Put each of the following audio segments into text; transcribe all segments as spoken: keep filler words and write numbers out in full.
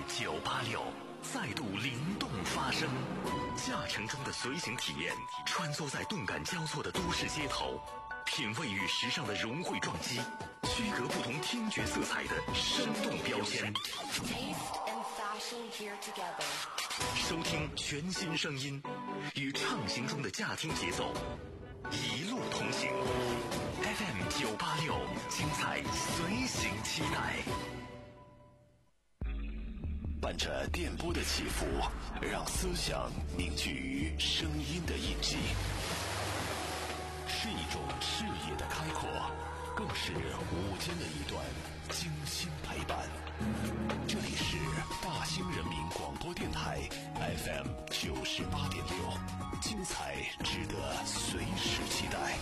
九八六再度灵动发声，驾乘中的随行体验，穿梭在动感交错的都市街头，品味与时尚的融汇撞击，区隔不同听觉色彩的生动标签。收听全新声音，与畅行中的驾听节奏，一路同行。F M 九八六，精彩随行期待。 伴着电波的起伏，让思想凝聚于声音的印记，是一种视野的开阔，更是午间的一段精心陪伴。这里是大兴人民广播电台 F M 九十八点六，精彩值得随时期待。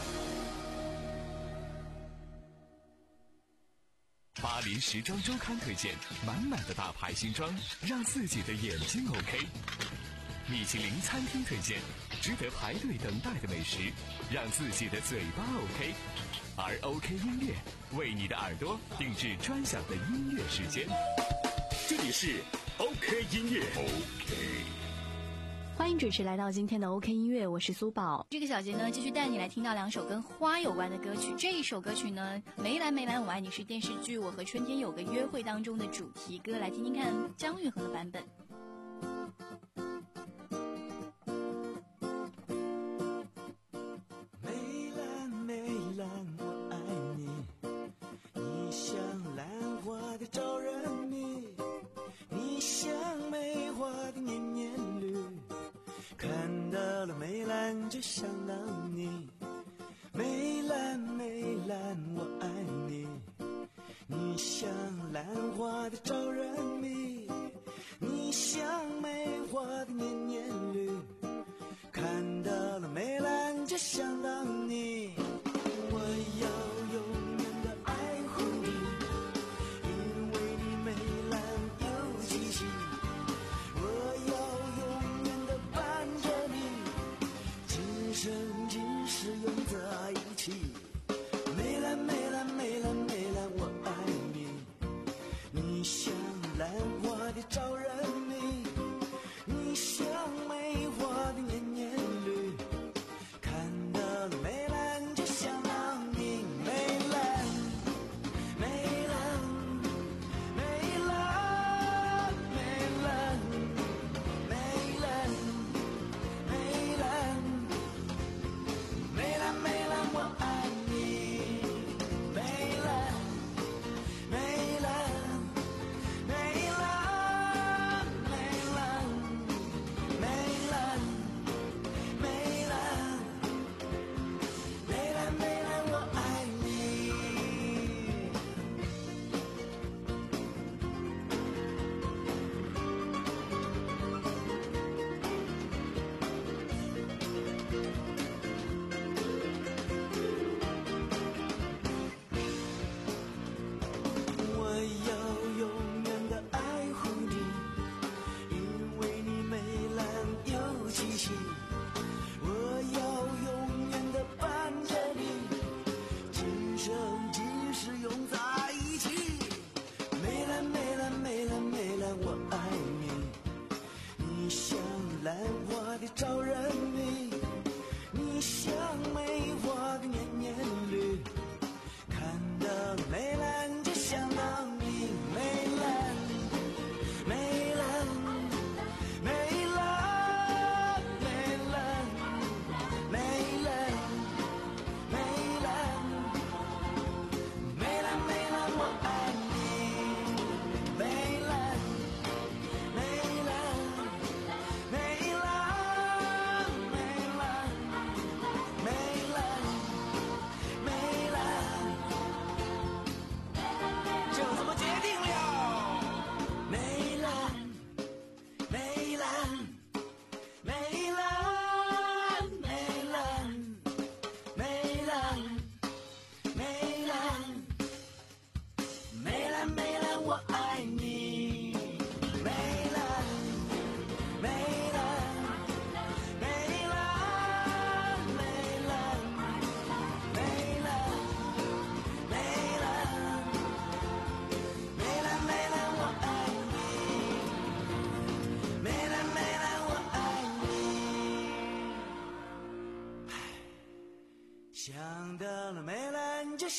巴黎时装周刊推荐满满的大牌新装，让自己的眼睛 OK。米其林餐厅推荐值得排队等待的美食，让自己的嘴巴 OK。而 OK 音乐为你的耳朵定制专享的音乐时间。这里是 OK 音乐 OK。 欢迎准时来到今天的 OK 音乐，我是苏宝。这个小节呢，继续带你来听到两首跟花有关的歌曲。这一首歌曲呢，梅兰梅兰我爱你是电视剧《我和春天有个约会》当中的主题歌，来听听看姜育恒的版本。 梅兰梅兰我爱你，你像兰花的招人迷，你像梅花的年年绿，看到了梅兰就想到你。梅兰梅兰我爱你，你像兰花的招人迷，你像梅花的年年绿，看到了梅兰就想到你。我要永远的爱护你，因为你梅兰有气息。我要永远的伴着你，今生今世永在一起。梅兰梅兰梅兰梅兰我爱你，你像兰花的招人迷，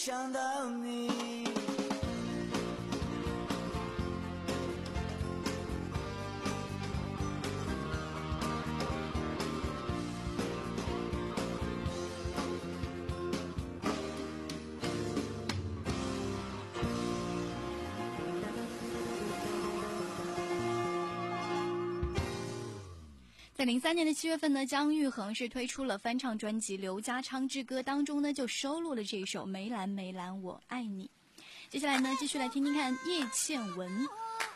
想到你。 在零三年的七月份呢，姜育恒是推出了翻唱专辑《刘家昌之歌》，当中呢就收录了这一首《梅兰梅兰我爱你》。接下来呢，继续来听听看叶倩文。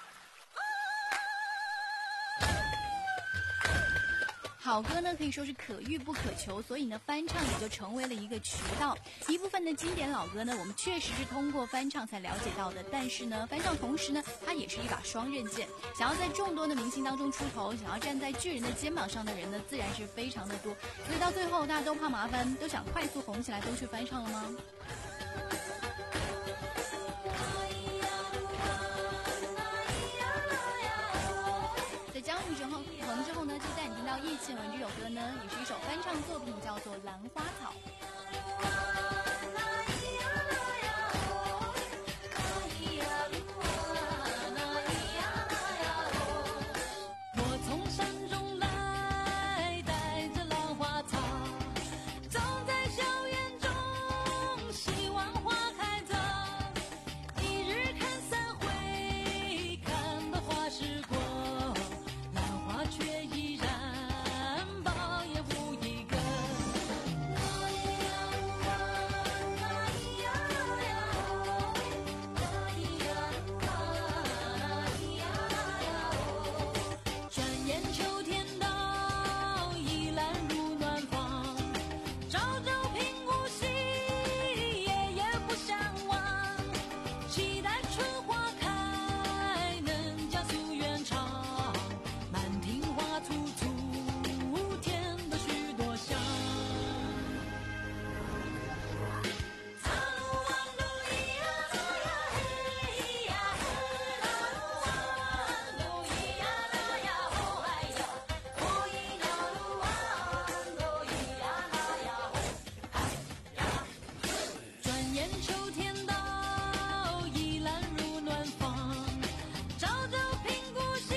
好歌呢可以说是可遇不可求，所以呢翻唱也就成为了一个渠道。一部分的经典老歌呢，我们确实是通过翻唱才了解到的，但是呢翻唱同时呢，它也是一把双刃剑。想要在众多的明星当中出头，想要站在巨人的肩膀上的人呢，自然是非常的多。所以到最后大家都怕麻烦，都想快速红起来，都去翻唱了吗？在姜育恒之后呢，就带你听到叶倩文这首歌呢，也是一首翻唱作品，叫做《兰花草》。 我从山中来，带着兰花草，走在校园中，希望花开早。一日看三回，看得花时过。却依然抱也无一个。转眼秋天到，依兰如暖房，朝朝平无息，夜夜不相忘。期待春花开，能加速远长。花簇簇，添了许多香。草路弯路咿呀啦呀嘿咿呀嘿啦路弯路咿呀啦呀吼哎呀，吼咿呀路弯路咿呀啦呀吼哎呀。转眼秋天到，依兰如暖房，朝朝平故稀。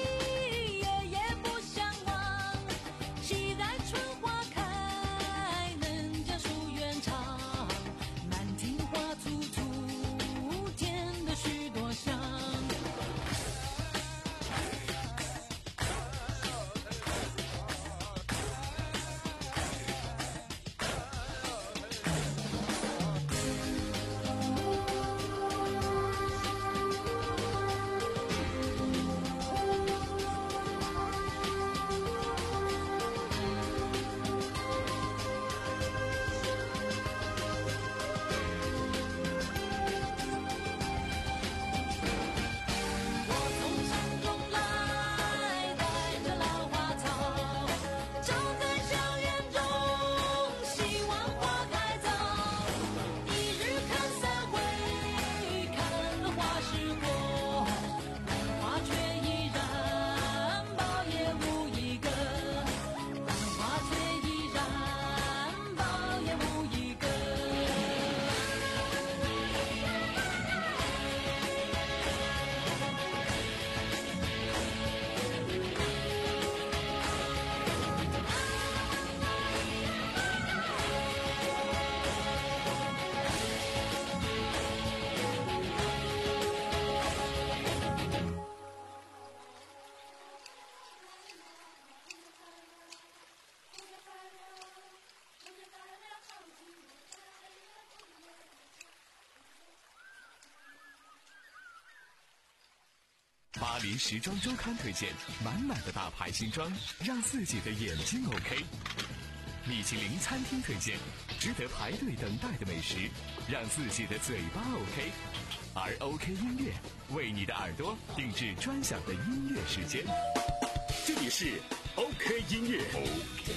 巴黎时装周刊推荐满满的大牌新装，让自己的眼睛 OK。米其林餐厅推荐值得排队等待的美食，让自己的嘴巴 OK。而 OK 音乐为你的耳朵定制专享的音乐时间。 这里是 OK 音乐 OK。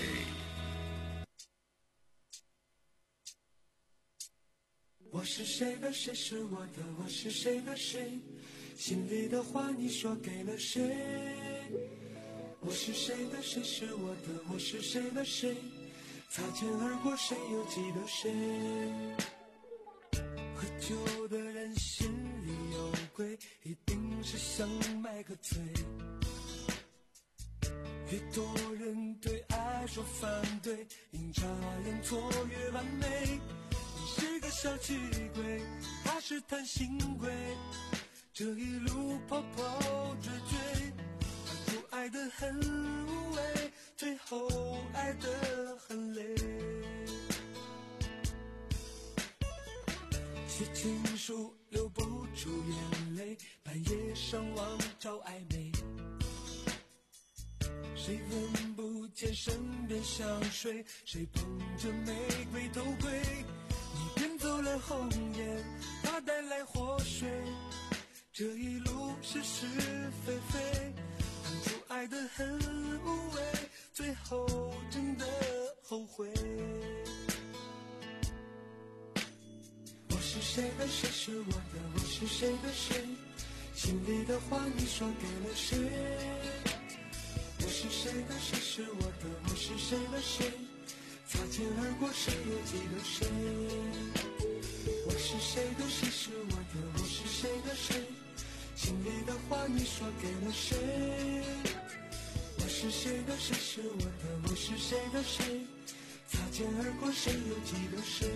我是谁的谁是我的，我是谁的谁，心里的话你说给了谁？我是谁的谁是我的，我是谁的谁，擦肩而过谁又记得谁？ 喝酒的人心里有鬼，一定是想买个醉。越多人对爱说反对，阴差阳错越完美。你是个小气鬼，他是贪心鬼，这一路跑跑追追，当初爱得很无畏，最后爱得很累。写情书流不出眼泪，半夜上网找暧昧，谁闻不见身边香水，谁捧着玫瑰头盔，你骗走了红颜，他带来祸水，这一路是是非非，当初爱得很无畏，最后真的后悔。我是谁的，谁是我的，我是谁的谁，心里的话你说给了谁？我是谁的，谁是我的，我是谁的谁，擦肩而过谁又记得谁？我是谁的，谁是我的，我是谁的谁，心里的话你说给了谁？我是谁的，谁是我的，我是谁的谁，擦肩而过谁又记得谁？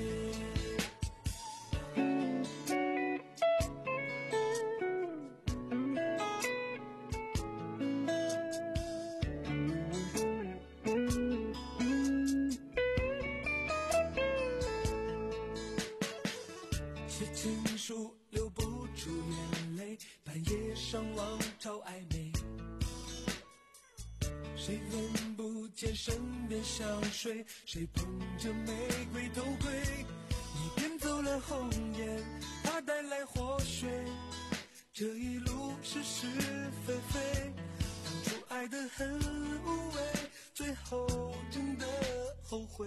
写情书流不出眼泪，半夜上网找暧昧，谁闻不见身边香水，谁捧着玫瑰头盔，你骗走了红颜，他带来祸水，这一路是是非非，当初爱得很无畏，最后真的后悔。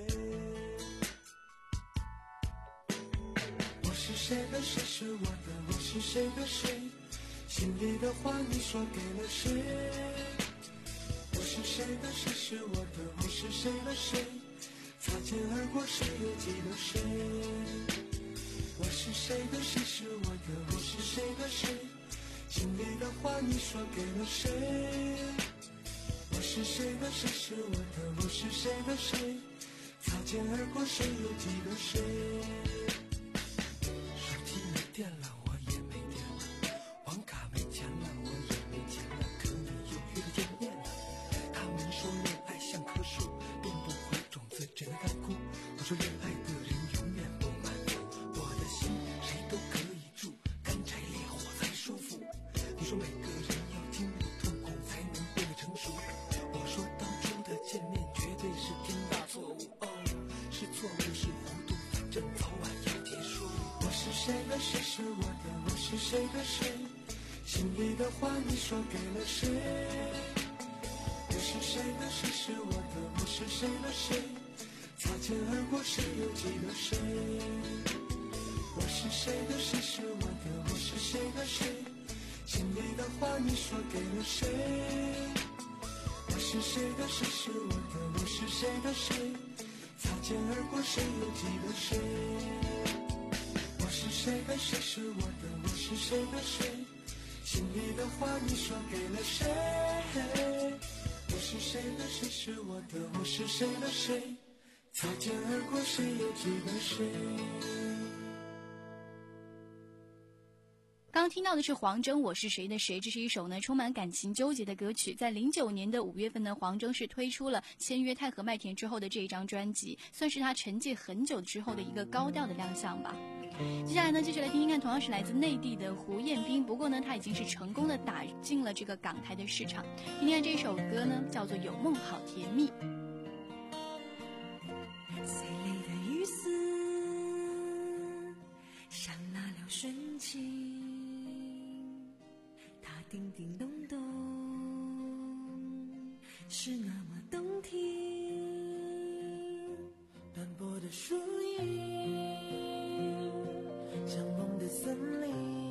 我是谁的，谁是我的，我是谁的谁，心里的话你说给了谁？我是谁的，谁是我的，我是谁的谁，擦肩而过谁又记得谁？我是谁的，谁是我的，我是谁的谁，心里的话你说给了谁？我是谁的，谁是我的，我是谁的谁，擦肩而过谁又记得谁？手机没电了，我也没电了，网卡没钱了，我也没钱了，可你又约见面了。他们说恋爱像棵树，变不回种子，只能干枯。我说恋爱的人永远不满足，我的心谁都可以住，干柴烈火才舒服。你说每个人要经历痛苦才能变得成熟，我说当初的见面绝对是天大错误，哦，是错误是糊涂，反正早晚要结束。我是谁的，谁是我的，我是谁的谁，心里的话你说给了谁？我是谁的，谁是我的，我是谁的谁，擦肩而过谁又记得谁？我是谁的，谁是我的，我是谁的谁，心里的话你说给了谁？我是谁的，谁是我的，我是谁的谁，擦肩而过谁又记得谁？我是谁的，谁是我的，我是谁的谁，心里的话你说给了谁？我是谁的，谁是我的，我是谁的谁，擦肩而过谁又记得谁？ 刚听到的是黄征《我是谁的谁》，这是一首呢充满感情纠结的歌曲。在零九年的五月份呢，黄征是推出了签约太和麦田之后的这一张专辑，算是他沉寂很久之后的一个高调的亮相吧。接下来呢，继续来听听看，同样是来自内地的胡彦斌，不过呢，他已经是成功的打进了这个港台的市场。听听看这首歌呢，叫做《有梦好甜蜜》。 碎泪的雨丝，刹那了瞬间，它叮叮咚咚，是那么动听。 斑驳的树影，像梦的森林，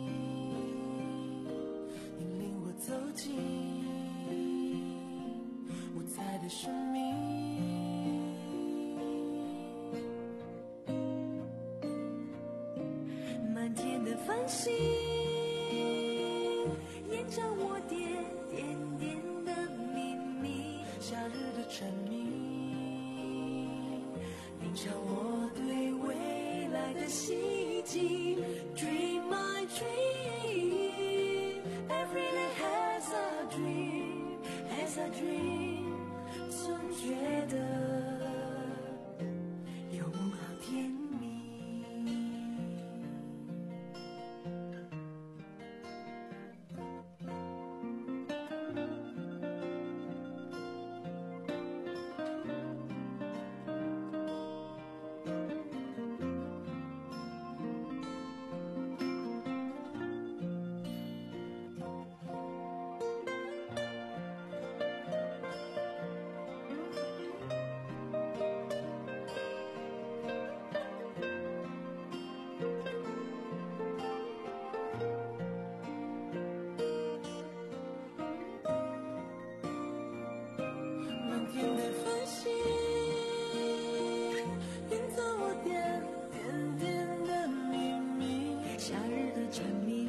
引领我走进无猜的生命。 漫心，延长我点点点的秘密。 夏日的蝉鸣，吟唱我对未来的希冀。Dream my dream, every day has a dream, has a dream。总觉得有梦好甜蜜。满天的繁星，营造我点点点的秘密。夏日的蝉鸣，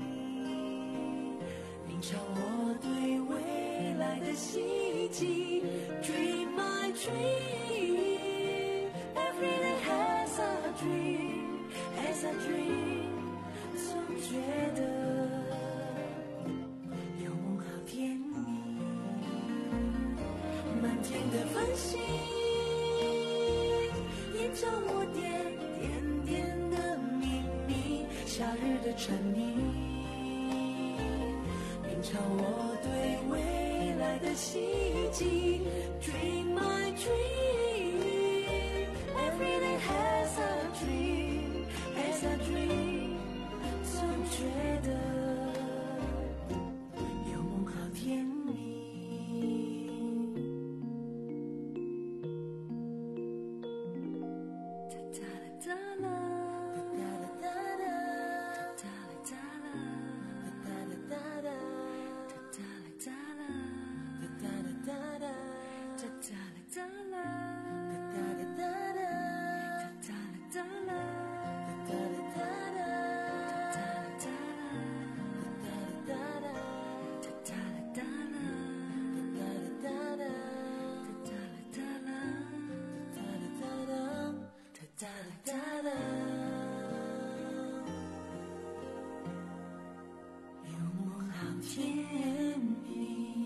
吟唱我对未来的希冀。Dream my dream, every day has a dream, has a dream。总觉得有梦好甜蜜。满天的繁星，延长我点点点的秘密。夏日的蝉鸣，吟唱我对未来的希冀。Dream my dream, every day has a dream, has a dream。总觉得有梦好甜蜜。有梦好甜蜜。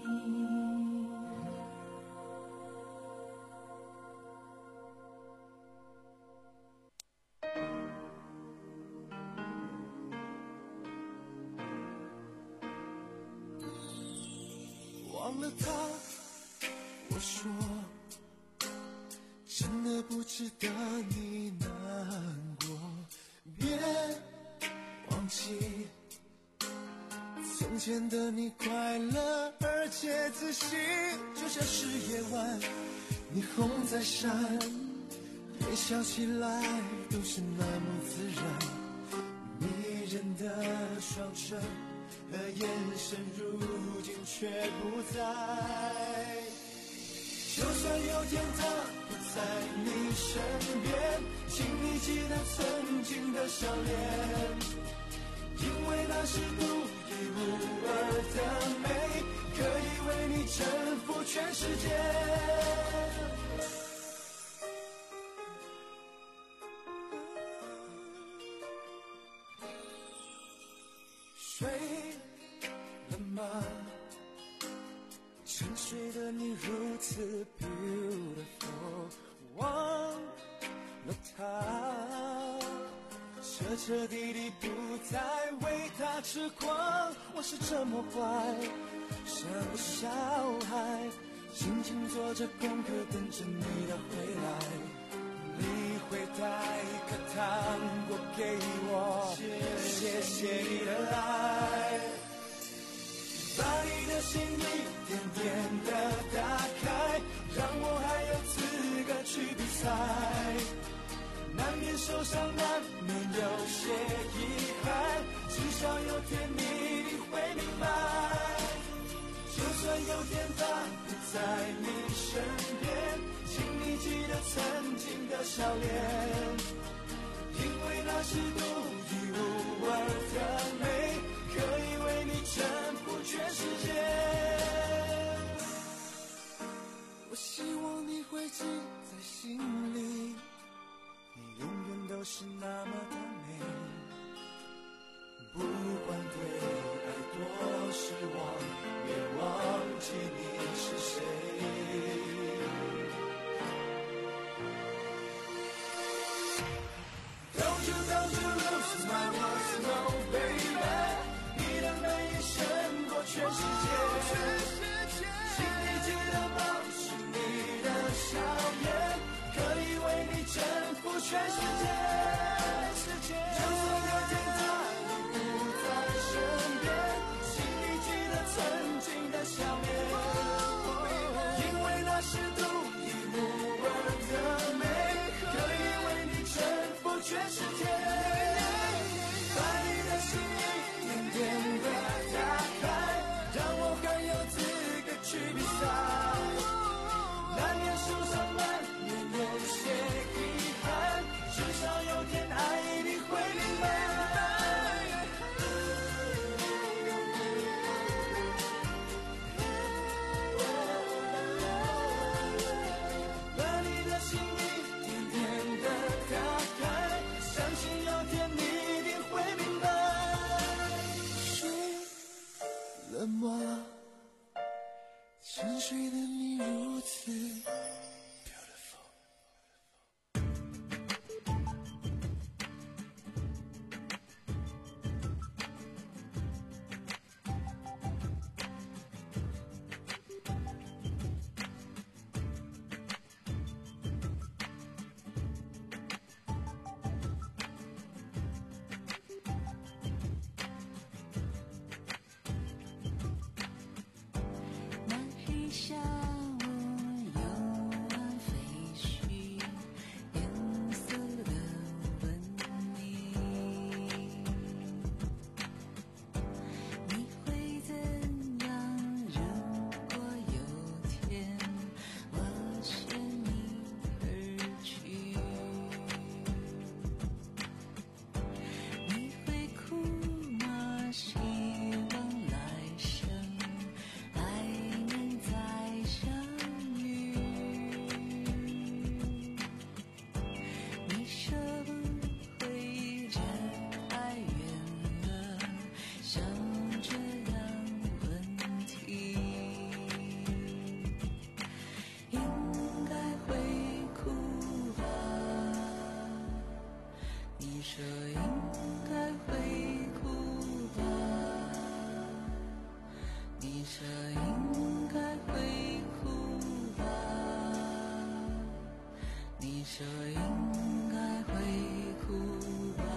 忘了他，我说真的不值得你难过，别忘记从前的你快乐而且自信，就像是夜晚霓虹在闪，微笑起来都是那么自然，迷人的双唇和眼神如今却不在。就算有天他不在你身边，请你记得曾经的笑脸，因为那是独一无二的美，可以为你征服全世界。睡了吗？沉睡的你如此 beautiful， 忘了他，彻彻底底不再为他痴狂。我是这么坏，像个小孩，静静做着功课，等着你的回来。你会带一颗糖果给我，谢谢你的爱，把你的心一点点的打开，让我还有资格去比赛。难免受伤，难免有些遗憾，至少有天你一定会明白。就算有天他不在你身边，请你记得曾经的笑脸，因为那是独一无二的全世界。就算有天他已不在身边，心里记得曾经的笑脸，因为那是独一无二的美，可以为你征服全世界。把你的心一点点的打开，让我很有资格去比赛。难免受伤，难免有些遗憾，至少有天爱一定会明白。把你的心一点点的打开，相信有天你一定会明白。睡了吗？沉睡的你如此 beautiful。 那一下午游玩飞絮，颜色的吻你，你会怎样？如果有天我牵你而去，你会哭吗？希望来生还能再相遇。你舍不会真爱远了，像这样问题，应该会哭吧？你说应该会哭吧？你说应该会哭吧？你说应该会哭吧？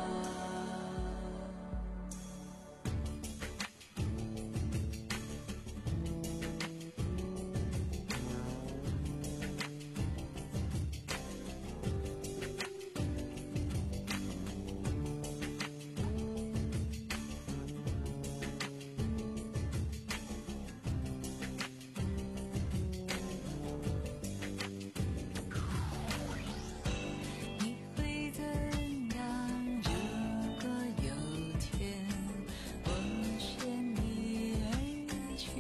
你会怎样？如果有天我牵你而去，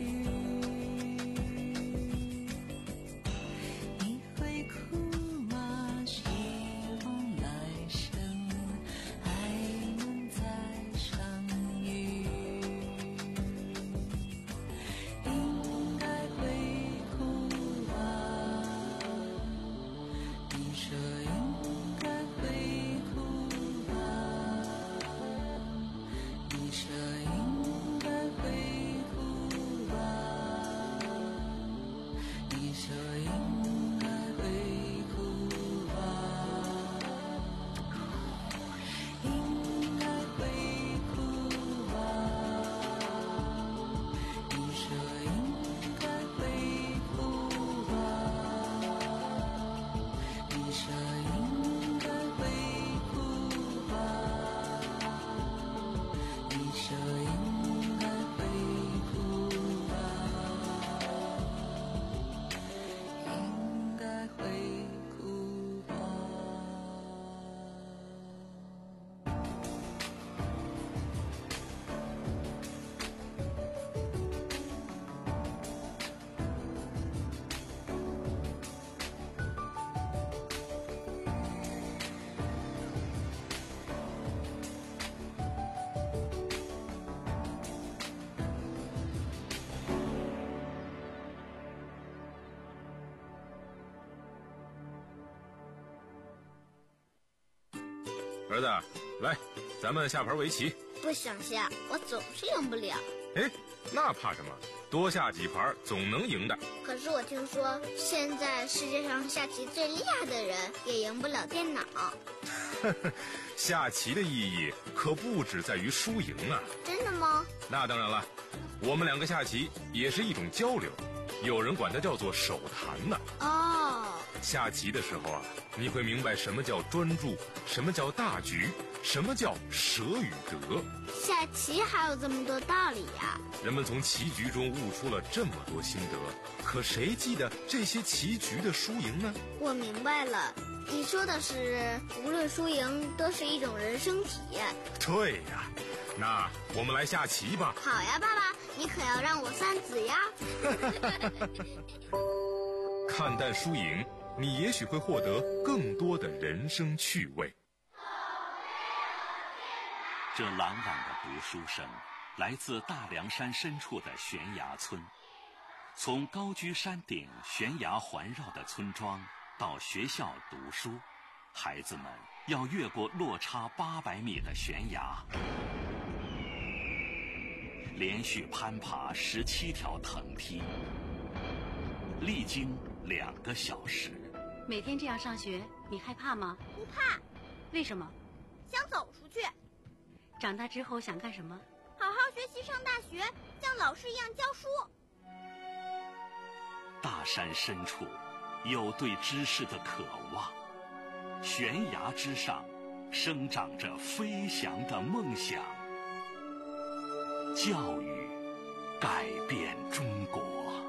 你会哭吗？希望来生还能再相遇，应该会哭吧？你说应该会哭吧？你说应该会哭吧？你说应该会哭吧？应该会哭吧？你说应该会哭吧？你说应该会哭吧？你说应该会哭吧？应该会哭吧？ 儿子，来，咱们下盘围棋。 不想下，我总是赢不了。 哎，那怕什么？ 多下几盘总能赢的。 可是我听说，现在世界上下棋最厉害的人也赢不了电脑。 下棋的意义可不只在于输赢啊！ 真的吗？ 那当然了，我们两个下棋也是一种交流，有人管它叫做手谈呢。 哦， 下棋的时候啊，你会明白什么叫专注，什么叫大局，什么叫舍与得。 下棋还有这么多道理呀！ 人们从棋局中悟出了这么多心得，可谁记得这些棋局的输赢呢？ 我明白了，你说的是无论输赢都是一种人生体验。 对呀，那我们来下棋吧。 好呀，爸爸，你可要让我三子呀。 看淡输赢，你也许会获得更多的人生趣味。 这朗朗的读书声来自大凉山深处的悬崖村。从高居山顶悬崖环绕的村庄到学校读书，孩子们要越过落差八百米的悬崖，连续攀爬十七条藤梯，历经两个小时。 每天这样上学，你害怕吗？ 不怕。 为什么？ 想走出去。 长大之后想干什么？ 好好学习，上大学，像老师一样教书。 大山深处有对知识的渴望，悬崖之上生长着飞翔的梦想。教育改变中国。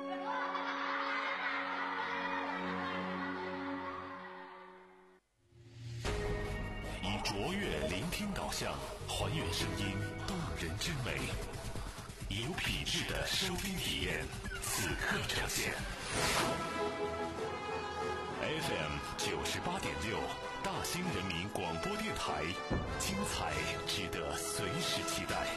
以卓越聆听导向，还原声音动人之美，有品质的收听体验，此刻呈现。F M 九十八点六，大兴人民广播电台，精彩值得随时期待。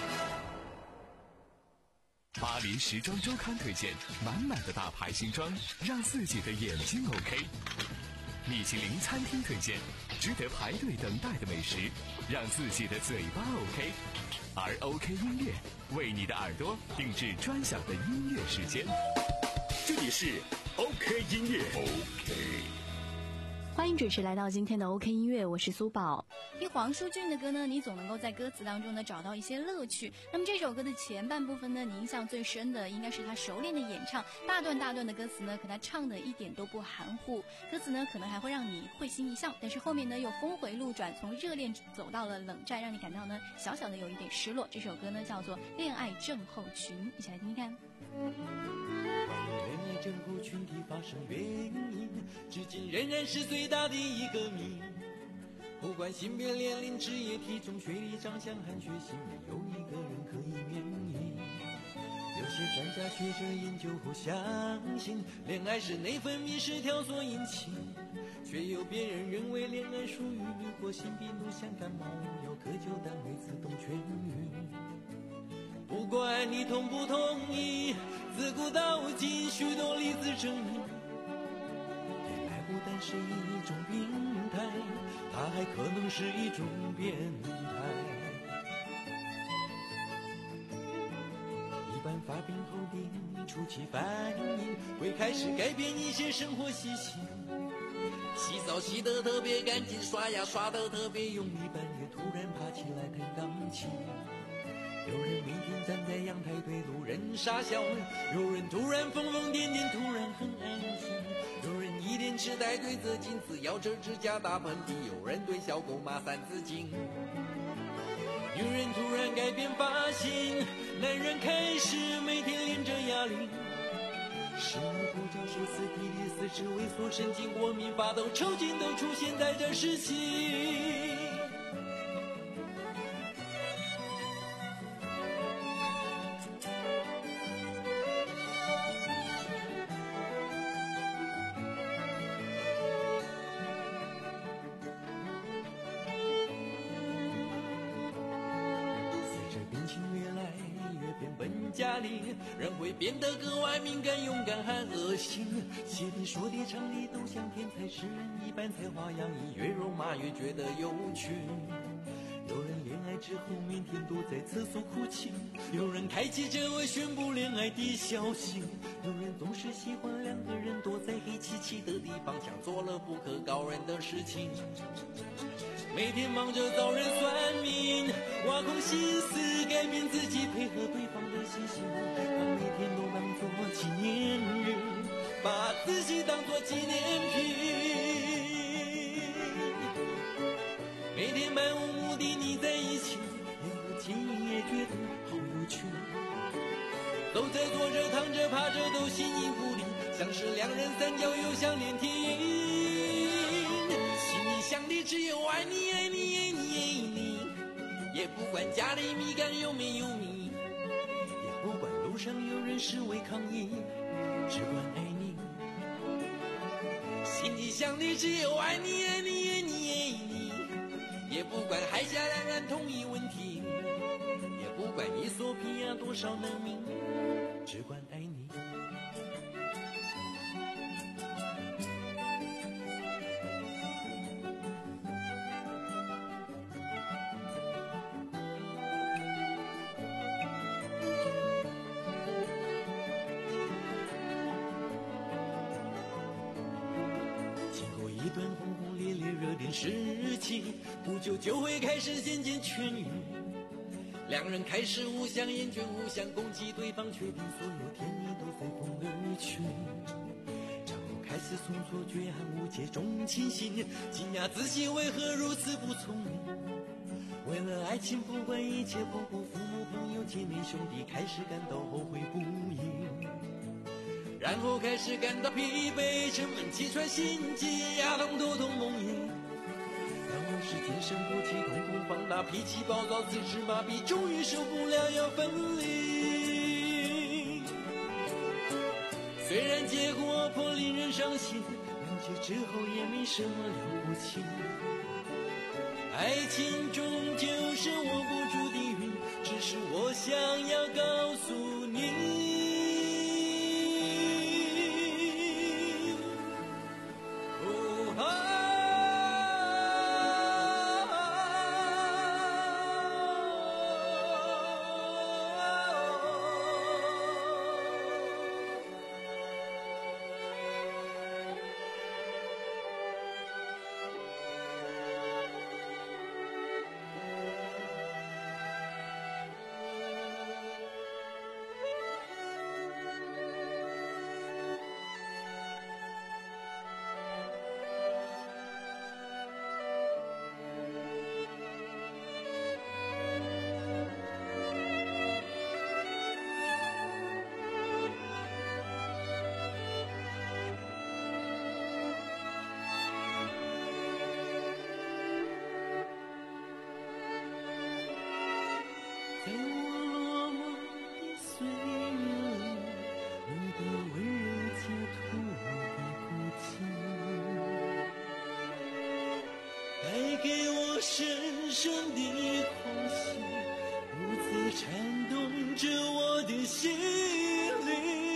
巴黎时装周刊推荐，满满的大牌新装，让自己的眼睛 OK。米其林餐厅推荐，值得排队等待的美食，让自己的嘴巴 OK。而 OK 音乐为你的耳朵定制专享的音乐时间。这里是 OK 音乐 OK。 欢迎准时来到今天的 OK 音乐，我是苏宝。 听黄舒骏的歌呢，你总能够在歌词当中呢找到一些乐趣。那么这首歌的前半部分呢，你印象最深的应该是他熟练的演唱，大段大段的歌词呢，可他唱的一点都不含糊，歌词呢可能还会让你会心一笑，但是后面呢又峰回路转，从热恋走到了冷战，让你感到呢小小的有一点失落。这首歌呢叫做《恋爱症候群》，一起来听听看。 恋爱症候群的发生原因，至今仍然是最大的一个谜。不管性别、年龄、职业、体重、学历、长相和血型，没有一个人可以免疫。有些专家学者研究后相信，恋爱是内分泌失调所引起，却有别人认为恋爱属于过性病毒，像感冒要科救单位自动痊愈。不管你同不同意，自古到今许多例子证明，恋爱不但是一种病态，它还可能是一种变态。一般发病后的初期反应会开始改变一些生活习性，洗澡洗得特别干净，刷牙刷得特别用力，半夜突然爬起来弹钢琴。有人每天站在阳台对路人傻笑，有人突然疯疯癫癫，突然很安静，有人一脸痴呆对着镜子咬着指甲打喷嚏，有人对小狗骂三字经。女人突然改变发型，男人开始每天练着哑铃，食欲不振、歇斯底里、四肢萎缩、神经过敏、发抖、抽筋都出现在这时期。家里人会变得格外敏感、勇敢和恶心，写的、说的、唱的都像天才诗人一般，才华洋溢，越肉麻越觉得有趣。有人恋爱之后每天都在厕所哭泣，有人开启这位宣布恋爱的消息，有人总是喜欢两个人躲在黑漆漆的地方，像做了不可告人的事情。每天忙着找人算命，挖空心思改变自己，配合对方的心情，把每天都当作纪念日，把自己当作纪念品。每天漫无目的腻在一起，连和气也觉得好有趣。都在坐着躺着趴着都形影不离，像是两人三角又像连体婴。心里想的只有爱你爱你爱你爱你，也不管家里米缸有没有米，也不管路上有人示威抗议，只管爱你。心里想的只有爱你爱你爱你爱你，也不管海峡两岸统一问题，也不管伊索比亚多少难民，只管爱你。一段轰轰烈烈热点事情，不久就会开始渐渐痊愈。两人开始互相厌倦，互相攻击对方，确定所有甜蜜都随风而去。然后开始送错绝憾，误解重情心，惊讶自己为何如此不聪明。为了爱情不管一切，不顾父母朋友姐妹兄弟，开始感到后悔不已。然后开始感到疲惫，沉闷气喘心悸，牙痛头痛梦呓。然后是精神过激，瞳孔放大，脾气暴躁，四肢麻痹，终于受不了要分离。虽然结果颇令人伤心，了解之后也没什么了不起。爱情终究是握不住的云，只是我想要告诉你。在我落寞的岁月，你的温柔解脱我的孤寂，带给我深深的空隙，如此颤动着我的心灵。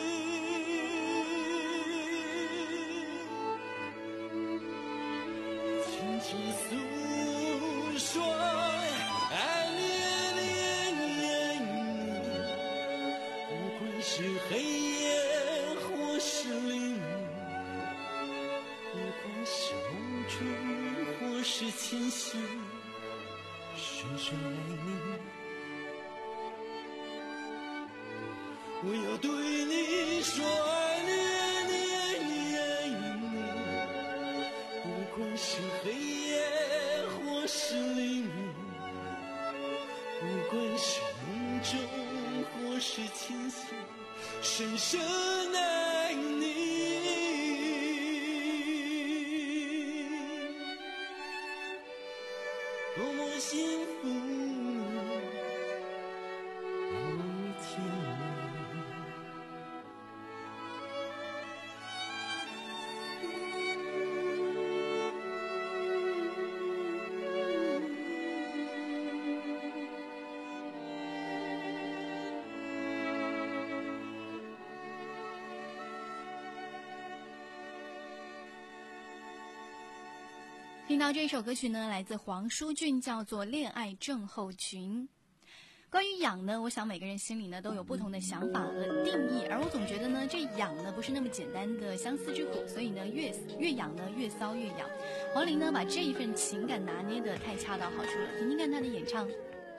轻轻诉说爱你爱你爱你爱你，不管是黑夜或是黎明，不管是梦中或是清醒，深深爱你。我要对你说爱你爱你爱你爱你，不管是黑夜或是黎明，不管是梦中或是清醒，深深爱你。多么幸福能遇见你。 听到这首歌曲呢，来自黄舒骏，叫做《恋爱症候群》。关于痒呢，我想每个人心里呢都有不同的想法和定义，而我总觉得呢，这痒呢不是那么简单的相思之苦，所以呢越越痒呢越骚越痒。黄龄呢把这一份情感拿捏的太恰到好处了，听听看她的演唱。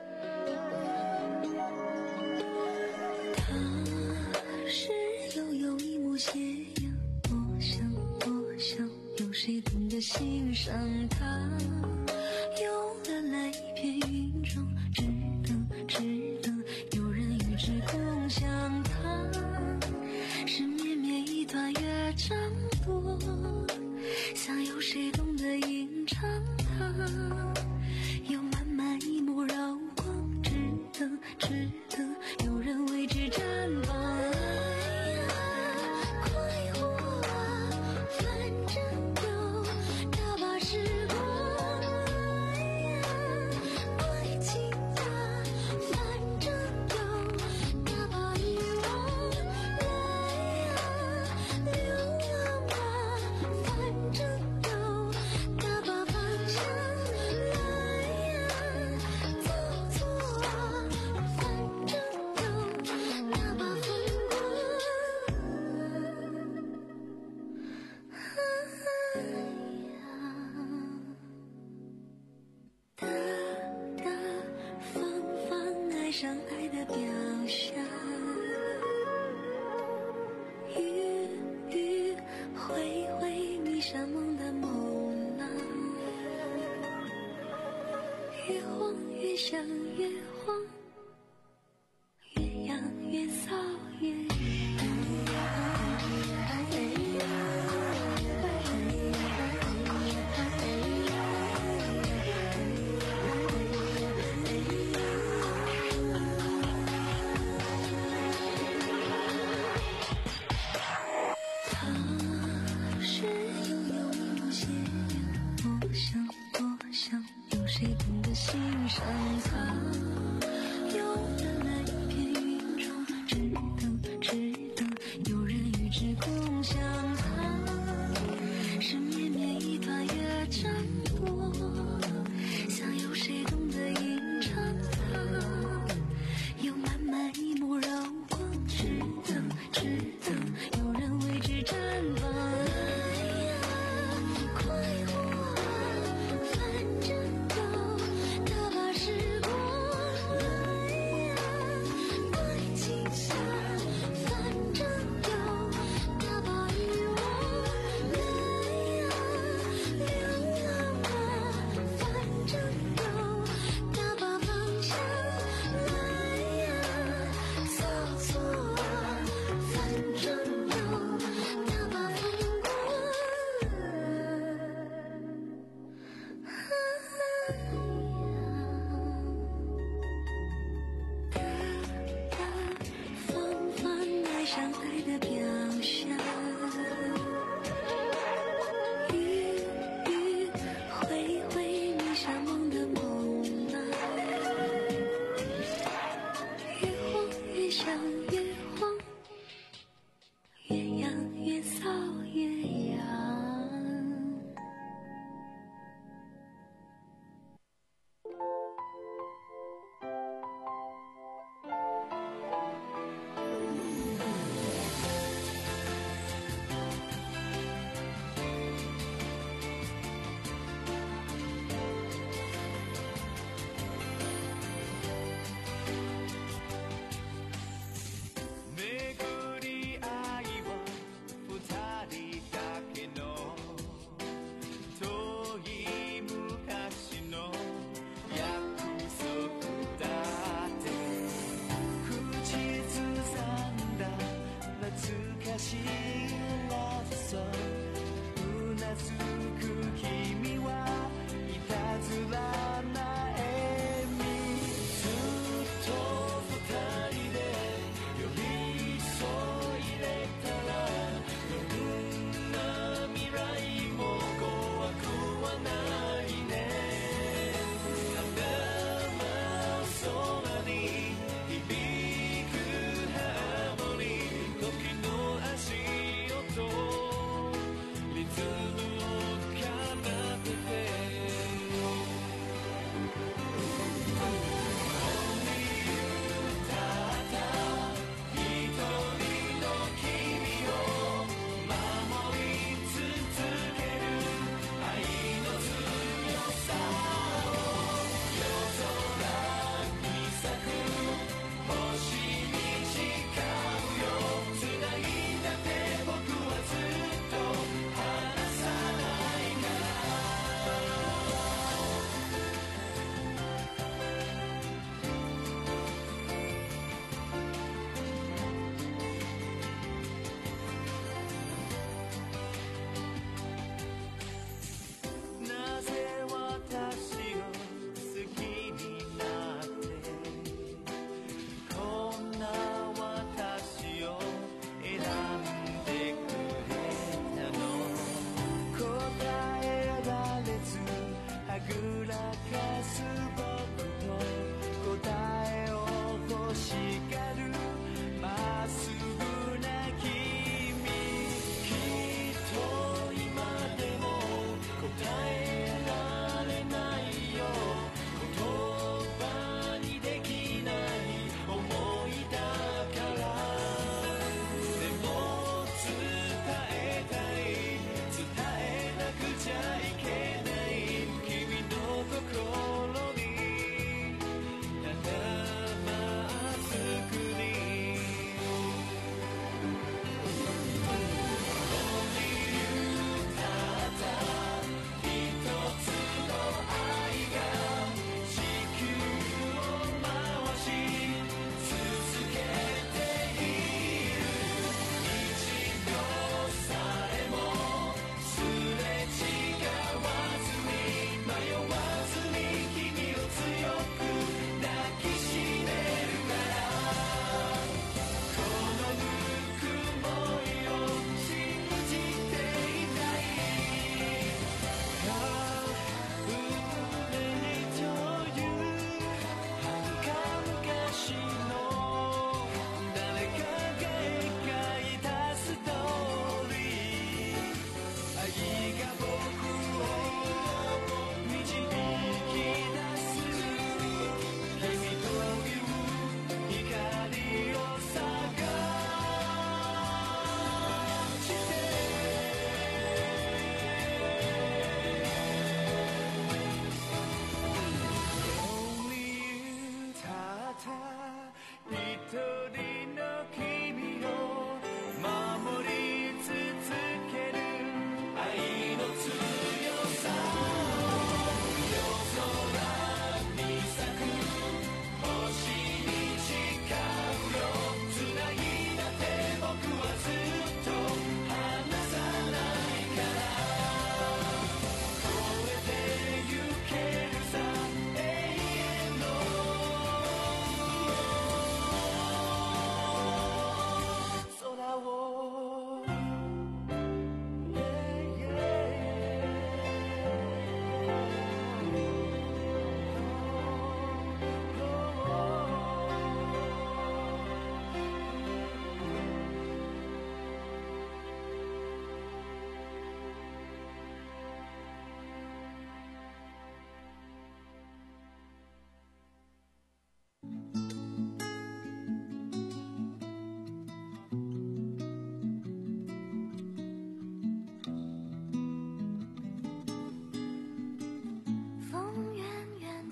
他是悠悠一抹斜阳，多想多想，有谁懂得欣赏他？有了那一片云中，只等只等有人与之共享它。是绵绵一段乐章多，想有谁懂得吟唱它？有满满一抹绕光，只等只等有人为之绽放。上爱的表象，雨雨挥挥迷上梦的梦浪，越晃越想越慌，越痒越骚越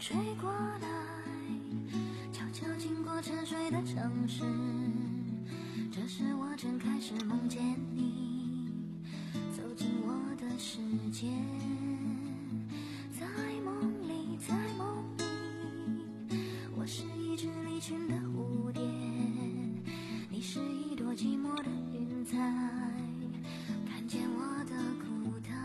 吹过来，悄悄经过沉睡的城市。这时我正开始梦见你，走进我的世界。在梦里，在梦里，我是一只离群的蝴蝶，你是一朵寂寞的云彩。看见我的孤单，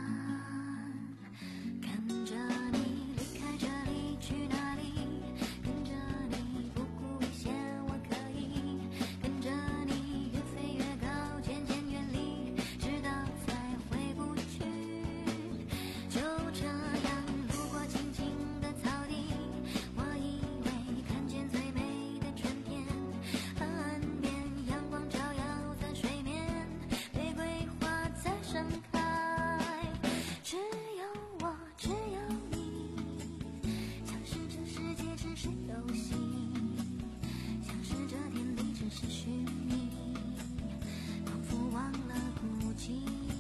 看着你离开这里去哪里，跟着你不顾危险，我可以跟着你越飞越高，渐渐远离，直到再回不去。就这样路过青青的草地，我以为看见最美的春天。河岸边阳光照耀在水面，玫瑰花在盛开。只有我，只有你，像是这世界只是游戏，像是这天地只是虚拟，仿佛忘了孤寂。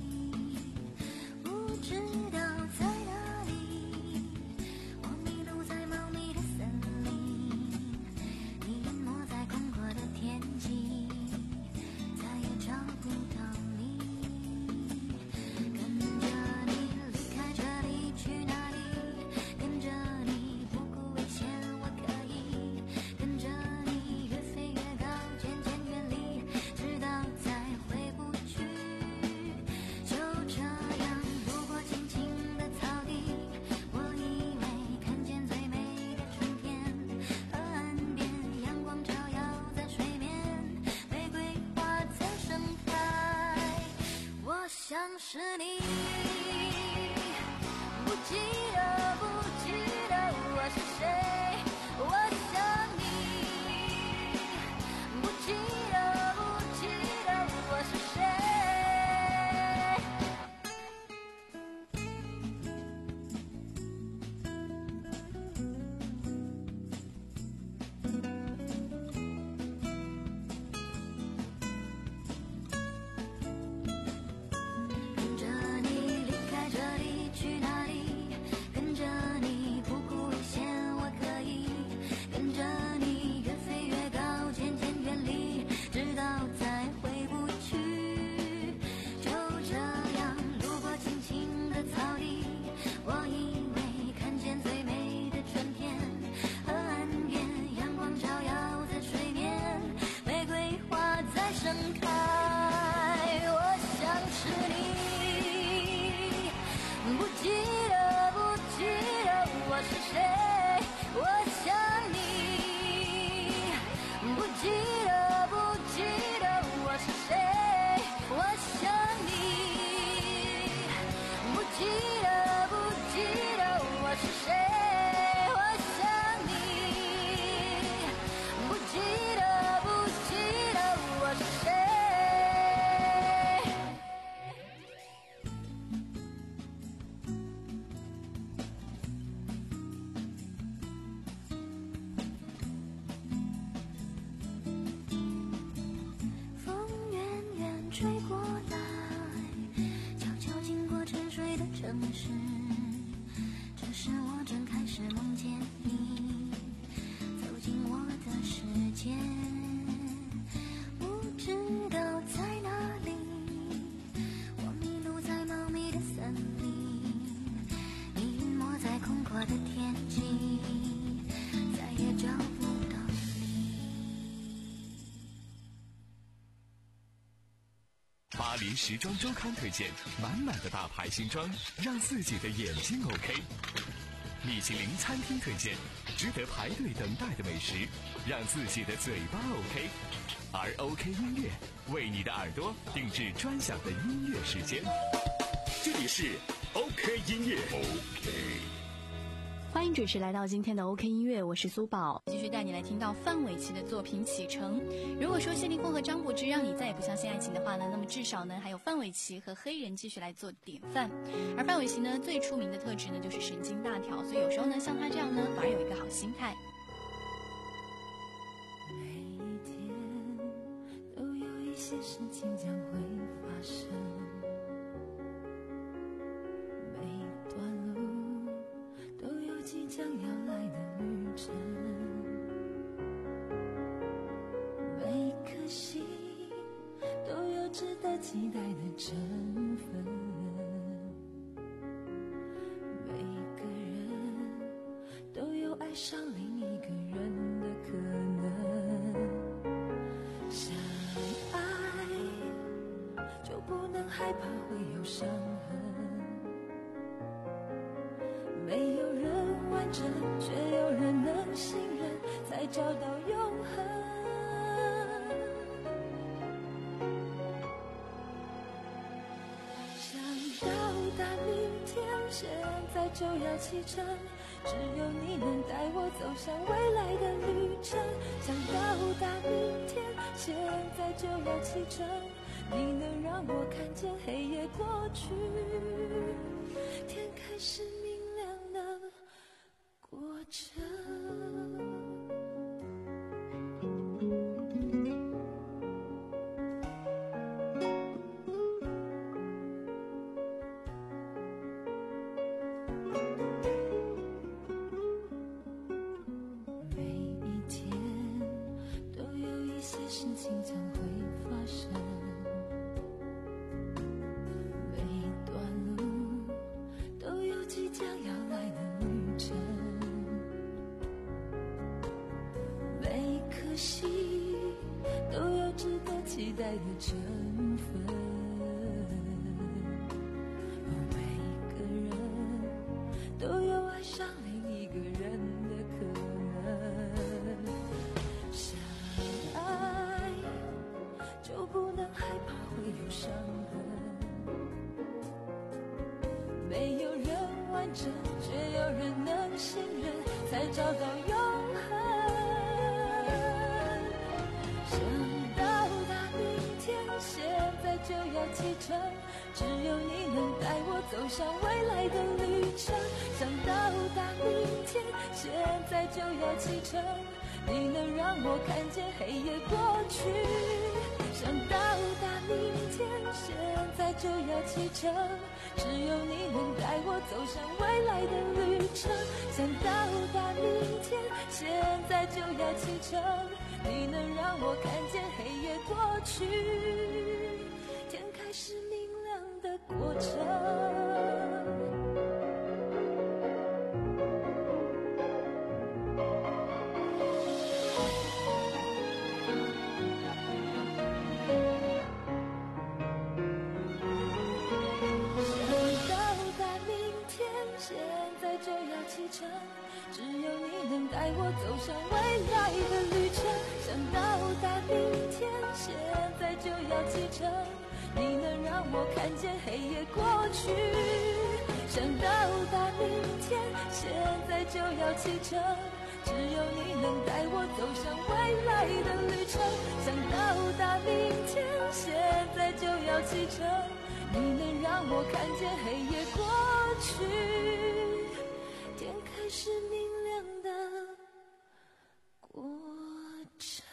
不知道在哪里，我迷路在茂密的森林，你淹没在空阔的天际，再也找不到你。跟着你离开这里去哪里，跟着你不顾危险，我可以跟着你越飞越高，渐渐远离，直到再回不去。就这样路过青青的草地，我以为看见最美的春天。河岸边阳光照耀在水面，玫瑰花在盛开。我想是你，不记得，不记得我是谁。我想你，不记得，不记得我是谁。跟着你离开这里去哪里，跟着你不顾危险，我可以跟着你越飞越高，渐渐远离，直到再回不去。就这样路过青青的草地，我以为看见最美的春天。河岸边阳光照耀在水面，玫瑰花在盛开。我想是你，不记得，不记得我是谁。我想你，不记得，不记得我是谁。我想你，不记得，不记得我是谁。我想你，不记得，不记得我是谁。风远远吹过来，悄悄经过沉睡的城市。这时我正开始梦见你，走进我的世界。不知道在哪里，我迷路在茂密的森林，你淹没在空阔的天际，再也找不到你。 巴黎时装周刊推荐满满的大牌新装，让自己的眼睛 OK。米其林餐厅推荐值得排队等待的美食，让自己的嘴巴 OK。而 OK 音乐为你的耳朵定制专享的音乐时间。 这里是 OK 音乐 OK。 欢迎准时来到今天的 OK 音乐，我是苏宝，继续带你来听到范玮琪的作品《启程》。如果说谢霆锋和张柏芝让你再也不相信爱情的话呢，那么至少呢还有范玮琪和黑人继续来做典范。而范玮琪呢最出名的特质呢就是神经大条，所以有时候呢像他这样呢反而有一个好心态。 每一天都有一些事情将会发生，每段路都有即将要来的值得期待的成分。每个人都有爱上另一个人的可能，相爱就不能害怕会有伤痕。没有人完整，却有人能信任，才找到永恒。想到达明天，现在就要启程，只有你能带我走向未来的旅程。想到达明天，现在就要启程，你能让我看见黑夜过去，天开始明亮的过程。每一天都有一些事情将会发生，每段路都有即将要来的旅程，每颗心都有值得期待的成分。每个人都有爱上另一个人的可能，相爱就不能害怕会有伤痕。没有人完整，却有人能信任，才找到永恒。想到达明天，现在就要启程，只有你能带我走向未来的旅程。想到达明天，现在就要启程，你能让我看见黑夜过去。想到达明天，现在就要启程，只有你能带我走向未来的旅程。想到达明天，现在就要启程，你能让我看见黑夜过去，天开始明亮的过程。现在就要启程，只有你能带我走向未来的旅程。想到达明天，现在就要启程，你能让我看见黑夜过去。想到达明天，现在就要启程，只有你能带我走向未来的旅程。想到达明天，现在就要启程，你能让我看见黑夜过去，天开始明亮的过程。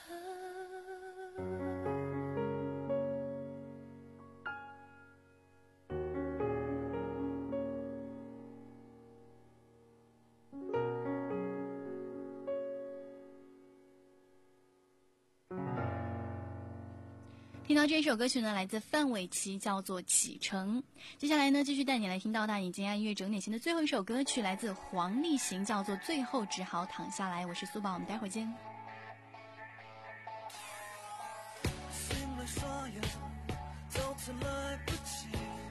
听到这首歌曲呢，来自范玮琪，叫做《启程》。接下来呢，继续带你来听到大你今天音乐整点线的最后一首歌曲，来自黄立行，叫做《最后只好躺下来》。我是苏宝，我们待会儿见。 醒来刷牙，早餐来不及，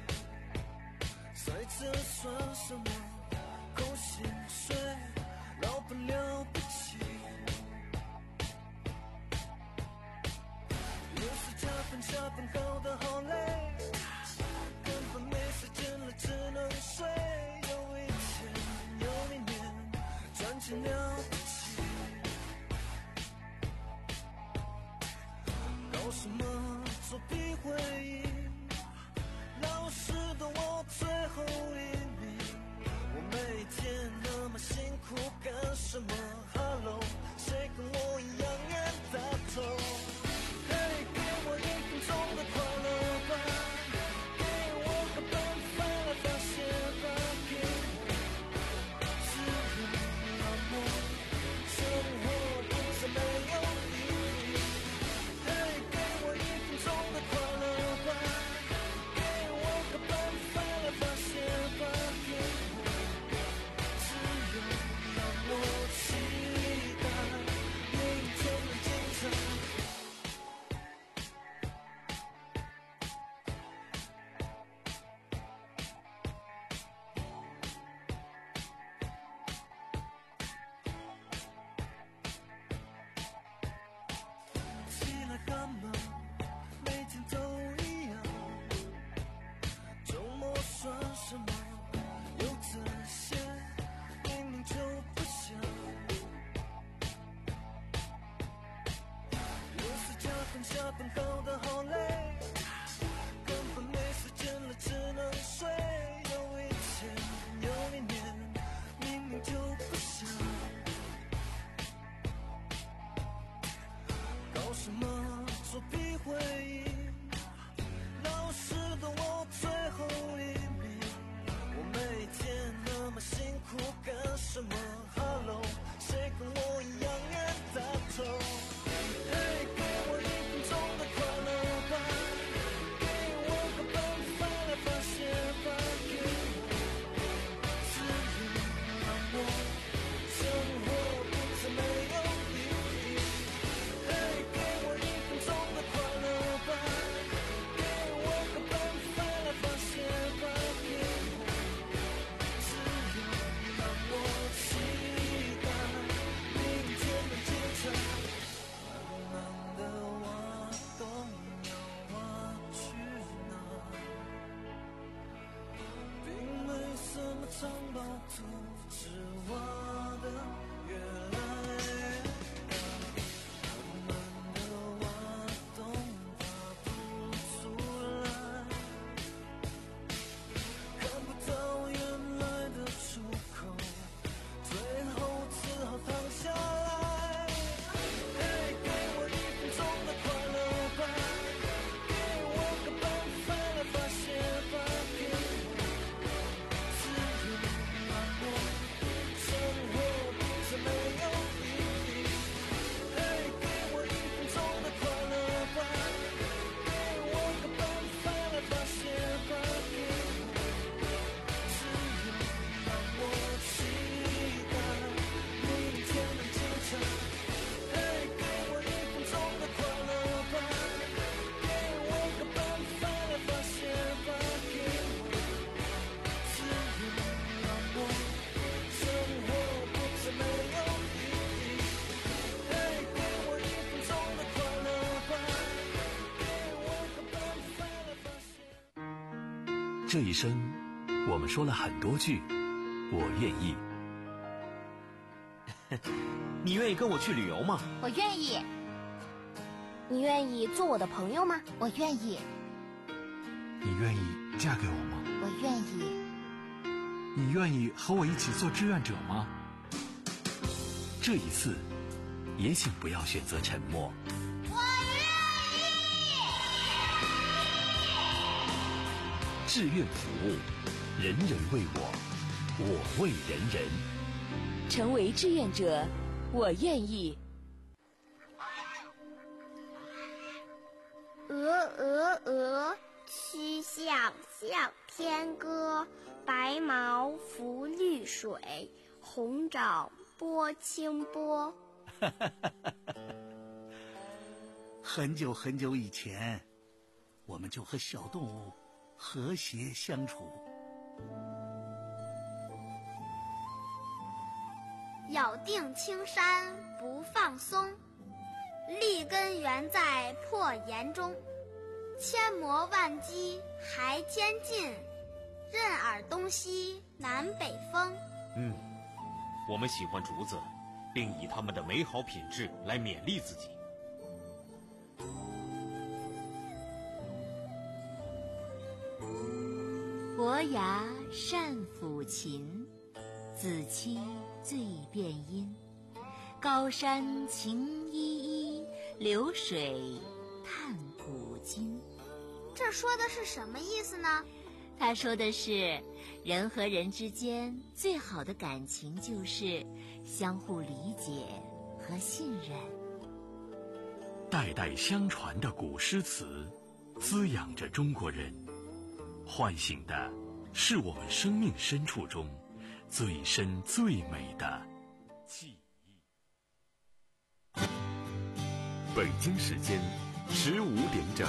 赛车算什么？扣薪水，老板了不起。有时加班下班搞得好累，根本没时间了，只能睡。有一天，有一年，赚钱了不起。搞什么作弊会议？老师的我最后一名。我每天那么辛苦干什么 ？Hello， 谁跟我一样冤大头？嘿，给我一分钟的快乐吧，给我个本子翻来翻写吧，给我自由落寞，生活不再没有意义。嘿，给我一分钟的快乐吧， 下班后的好累，根本没时间了，只能睡。有以前，有一年，明明就不想。搞什么作弊会议？老师的我最后一名。我每天那么辛苦干什么 ？Hello， 谁跟我一样冤大头？嘿，给我一分钟的快乐吧，给我个办法来发泄吧，给我自由，让我生活不再没有意义。嘿，给我一分钟的快乐吧，给我个办法来发泄吧，给我自由，让我期待明天的清晨。慢慢的我懂了，我去哪，并没什么藏宝图，只挖的越来越大。慢慢的我懂，爬不出来，看不到原来的出口，最后只好躺下来。嘿，给我一分钟的快乐吧，给我个办法来发泄吧，给我自由，让我生活不再没有意义。嘿，给我一分钟的快乐吧，给我个办法来发泄吧，给我自由，让我期待明天的清晨。嘿，给我一分钟的快乐吧，给我个办法来发泄吧，给我自由，让我生活不再没有意义。嘿，给我一分钟的快乐吧，给我个办法来发泄。 这一生，我们说了很多句“我愿意”。 你愿意跟我去旅游吗？ 我愿意。你愿意做我的朋友吗？我愿意。 你愿意嫁给我吗？ 我愿意。 你愿意和我一起做志愿者吗？ 这一次，也请不要选择沉默。志愿服务，人人为我，我为人人。 成为志愿者，我愿意。 鹅鹅鹅，曲项向天歌。白毛浮绿水，红掌拨清波。 很久很久以前，我们就和小动物和谐相处。 咬定青山不放松，立根原在破岩中。千磨万击还坚劲，任尔东西南北风。 嗯，我们喜欢竹子，并以它们的美好品质来勉励自己。 伯牙善抚琴，子期最辨音。高山晴依依，流水叹古今。 这说的是什么意思呢？ 他说的是，人和人之间最好的感情就是相互理解和信任。 代代相传的古诗词，滋养着中国人，唤醒的是我们生命深处中最深最美的记忆。 北京时间十五点整。